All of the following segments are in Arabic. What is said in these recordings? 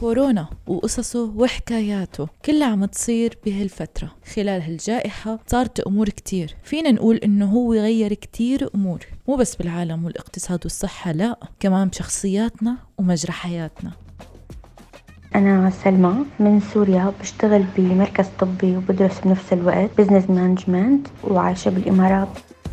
كورونا وقصصه وحكاياته كلها عم تصير بهالفترة. خلال هالجائحة صارت أمور كتير، فينا نقول إنه هو غير كتير أمور، مو بس بالعالم والاقتصاد والصحة، لا كمان بشخصياتنا ومجرى حياتنا. أنا سلمى من سوريا، بشتغل بمركز طبي وبدرس بنفس الوقت بزنس مانجمنت وعايشة بالإمارات.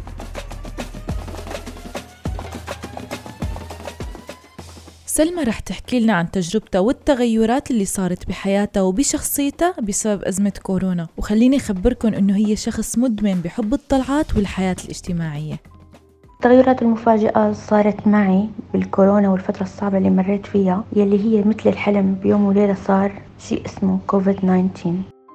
سلمى رح تحكي لنا عن تجربتها والتغيرات اللي صارت بحياتها وبشخصيتها بسبب أزمة كورونا، وخليني أخبركن إنه هي شخص مدمن بحب الطلعات والحياة الاجتماعية. التغيرات المفاجئة صارت معي بالكورونا والفترة الصعبة اللي مريت فيها، يلي هي مثل الحلم، بيوم وليلة صار شيء اسمه كوفيد 19.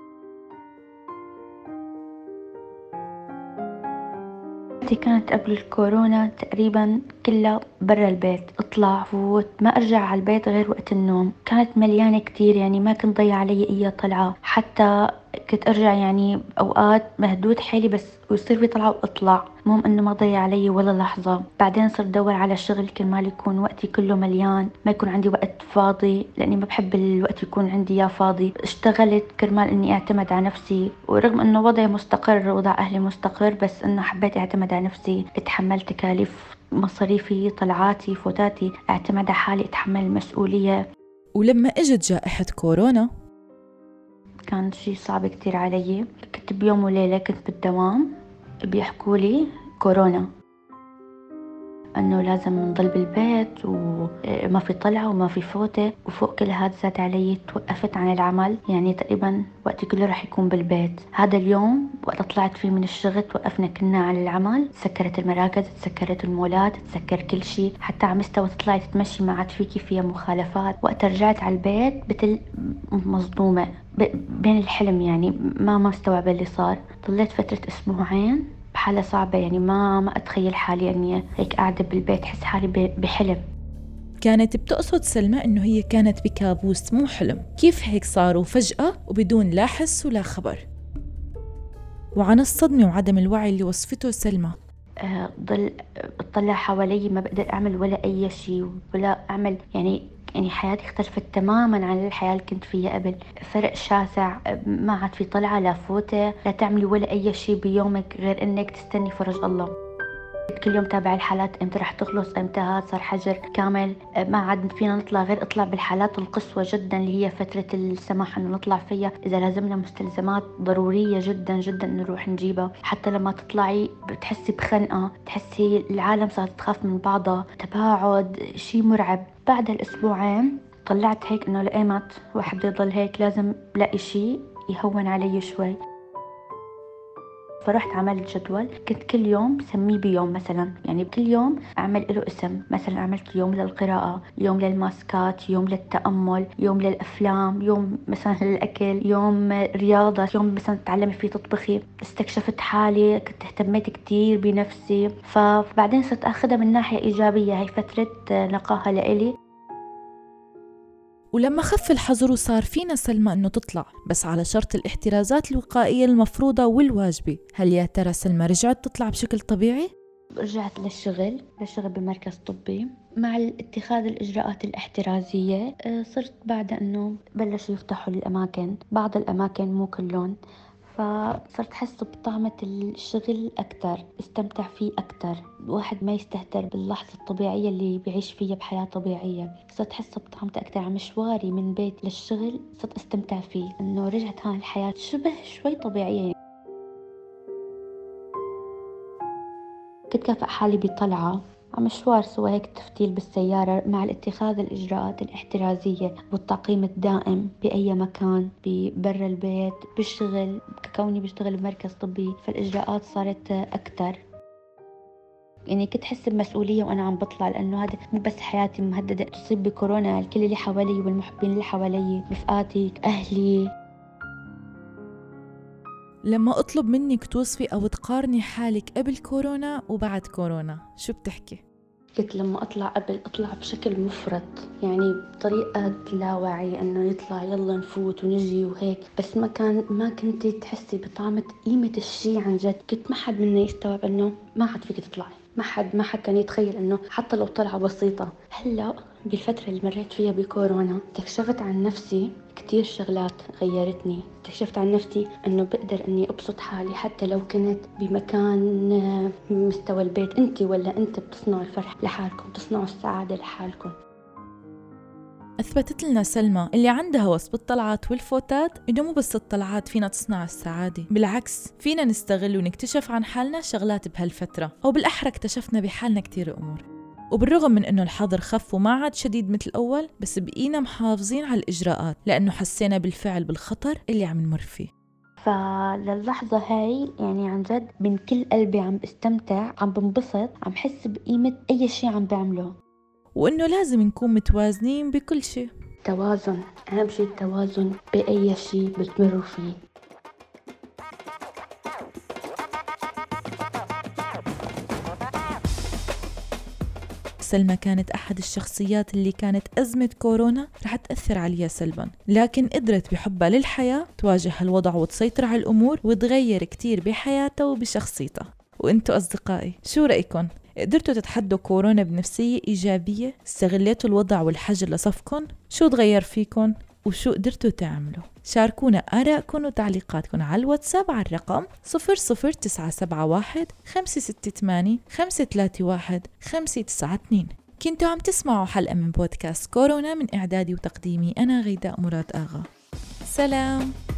كانت قبل الكورونا تقريبا كلها برا البيت، اطلع فوت، ما ارجع على البيت غير وقت النوم. كانت مليانة كتير، يعني ما كنت ضيع علي اي طلعة، حتى كنت ارجع يعني اوقات مهدود حالي بس ويصير في طلعة واطلع، المهم انه ما ضيع علي ولا لحظة. بعدين صرت ادور على شغل كرمال يكون وقتي كله مليان، ما يكون عندي وقت فاضي، لاني ما بحب الوقت يكون عندي يا فاضي. اشتغلت كرمال اني اعتمد على نفسي، ورغم انه وضعي مستقر، وضع اهلي مستقر، بس انه حبيت اعتمد على نفسي، اتحمل تكاليف مصاريفي، طلعاتي، فوتاتي، اعتمد على حالي، اتحمل المسؤولية. ولما اجت جائحة كورونا كان شيء صعب كتير علي. كنت بيوم وليلة كنت بالدوام بيحكوا لي كورونا، انه لازم نضل بالبيت وما في طلعة وما في فوتة، وفوق كل هذا زاد علي توقفت عن العمل، يعني تقريبا وقتي كله رح يكون بالبيت. هذا اليوم وقت طلعت فيه من الشغل توقفنا كنا عن العمل، تسكرت المراكز، تسكرت المولات، تسكر كل شيء، حتى على مستوى تطلعي تتمشي ما عاد فيكي فيها مخالفات. وقت رجعت على البيت بتل مصدومة بين الحلم، يعني ما مستوعبة اللي صار. ضليت فترة اسبوعين بحالة صعبة، يعني ما أتخيل حالي أني هيك قاعدة بالبيت، حس حالي بحلم. كانت بتقصد سلمى إنه هي كانت بكابوس مو حلم، كيف هيك صاروا فجأة وبدون لا حس ولا خبر؟ وعن الصدمة وعدم الوعي اللي وصفته سلمى. ضل اطلع حوالي، ما بقدر اعمل ولا اي شيء، ولا اعمل يعني حياتي اختلفت تماما عن الحياة اللي كنت فيها قبل. فرق شاسع، ما عاد في طلعة لا فوتة، لا تعملي ولا اي شيء بيومك غير انك تستني فرج الله. كل يوم تابع الحالات امتى رح تخلص، امتى هاد صار حجر كامل، ما عاد فينا نطلع غير اطلع بالحالات القصوى جدا اللي هي فترة السماح انه نطلع فيها، اذا لازمنا مستلزمات ضرورية جدا جدا نروح نجيبها. حتى لما تطلعي بتحسي بخنقة، تحسي العالم صارت تخاف من بعضها، تباعد، شي مرعب. بعد الاسبوعين طلعت هيك انه لقيمت واحد بده يضل هيك، لازم لاقي شي يهون علي شوي. فرحت عملت جدول، كنت كل يوم سميه بيوم، مثلا يعني كل يوم أعمل له اسم. مثلا عملت يوم للقراءة، يوم للماسكات، يوم للتأمل، يوم للأفلام، يوم مثلا للأكل، يوم رياضة، يوم مثلا تتعلمي فيه تطبخي. استكشفت حالي، كنت اهتميت كتير بنفسي، فبعدين صرت أخذها من ناحية إيجابية. هاي فترة نقاهة لإلي. ولما خف الحظر وصار فينا سلمى إنه تطلع، بس على شرط الاحترازات الوقائية المفروضة والواجبة، هل يا ترى سلمى رجعت تطلع بشكل طبيعي؟ رجعت للشغل بمركز طبي مع اتخاذ الإجراءات الاحترازية. صرت بعد أنه بلشوا يفتحوا الأماكن، بعض الأماكن مو كلهم، فصرت أحس بطعمة الشغل أكتر، استمتع فيه أكتر. الواحد ما يستهتر باللحظة الطبيعية اللي بيعيش فيها بحياة طبيعية. صرت أحس بطعمته أكتر. على مشواري من بيت للشغل صرت أستمتع فيه، أنه رجعت هاي الحياة شبه شوي طبيعية. كنت كافئ حالي بطلعة على مشوار، سوى هيك تفتيل بالسيارة، مع الاتخاذ الإجراءات الاحترازية والتعقيم الدائم بأي مكان، برا البيت، بالشغل، كوني بشتغل بمركز طبي، فالإجراءات صارت أكتر. يعني كنت أحس بمسؤولية وأنا عم بطلع، لأنه هذا مو بس حياتي مهددة تصيب بكورونا، الكل اللي حوالي والمحبين اللي حوالي، رفقاتي، أهلي. لما أطلب منك توصفي أو تقارني حالك قبل كورونا وبعد كورونا، شو بتحكي؟ كنت لما أطلع قبل أطلع بشكل مفرط، يعني بطريقة لا وعي، إنه يطلع يلا نفوت ونجي وهيك، بس ما كنتي تحسي بطعمة قيمة الشي عن جد. كنت ما حد منا يستوعب إنه ما عاد فيك تطلعي، ما حد كان يتخيل إنه حتى لو طلعة بسيطة. هلا بالفترة اللي مريت فيها بكورونا استكشفت عن نفسي كتير شغلات غيرتني. استكشفت عن نفسي أنه بقدر أني أبسط حالي حتى لو كنت بمكان مستوى البيت. أنت ولا أنت بتصنعوا الفرح لحالكم، بتصنعوا السعادة لحالكم. أثبتت لنا سلمى اللي عندها وصف بالطلعات والفوتات إنه مو بس الطلعات فينا تصنع السعادة، بالعكس فينا نستغل ونكتشف عن حالنا شغلات بهالفترة، أو بالأحرى اكتشفنا بحالنا كتير أمور. وبالرغم من إنه الحظر خف وما عاد شديد مثل الأول، بس بقينا محافظين على الإجراءات لأنه حسينا بالفعل بالخطر اللي عم نمر فيه. فللحظة هاي يعني عن جد من كل قلبي عم استمتع، عم بنبسط، عم حس بقيمة أي شيء عم بعمله، وإنه لازم نكون متوازنين بكل شيء. توازن، أهم شيء التوازن بأي شيء بتمروا فيه. سلمى كانت أحد الشخصيات اللي كانت أزمة كورونا رح تأثر عليها سلباً، لكن قدرت بحبها للحياة تواجه الوضع وتسيطر على الأمور وتغير كتير بحياتها وبشخصيتها. وإنتوا أصدقائي شو رأيكم؟ قدرتوا تتحدوا كورونا بنفسية إيجابية؟ استغليتوا الوضع والحجر لصفكم؟ شو تغير فيكم؟ وشو قدرتوا تعملوا؟ شاركونا آراءكم وتعليقاتكم على الواتساب على الرقم 00971 568 531 592. كنتوا عم تسمعوا حلقة من بودكاست كورونا من إعدادي وتقديمي أنا غيداء مراد آغا. سلام.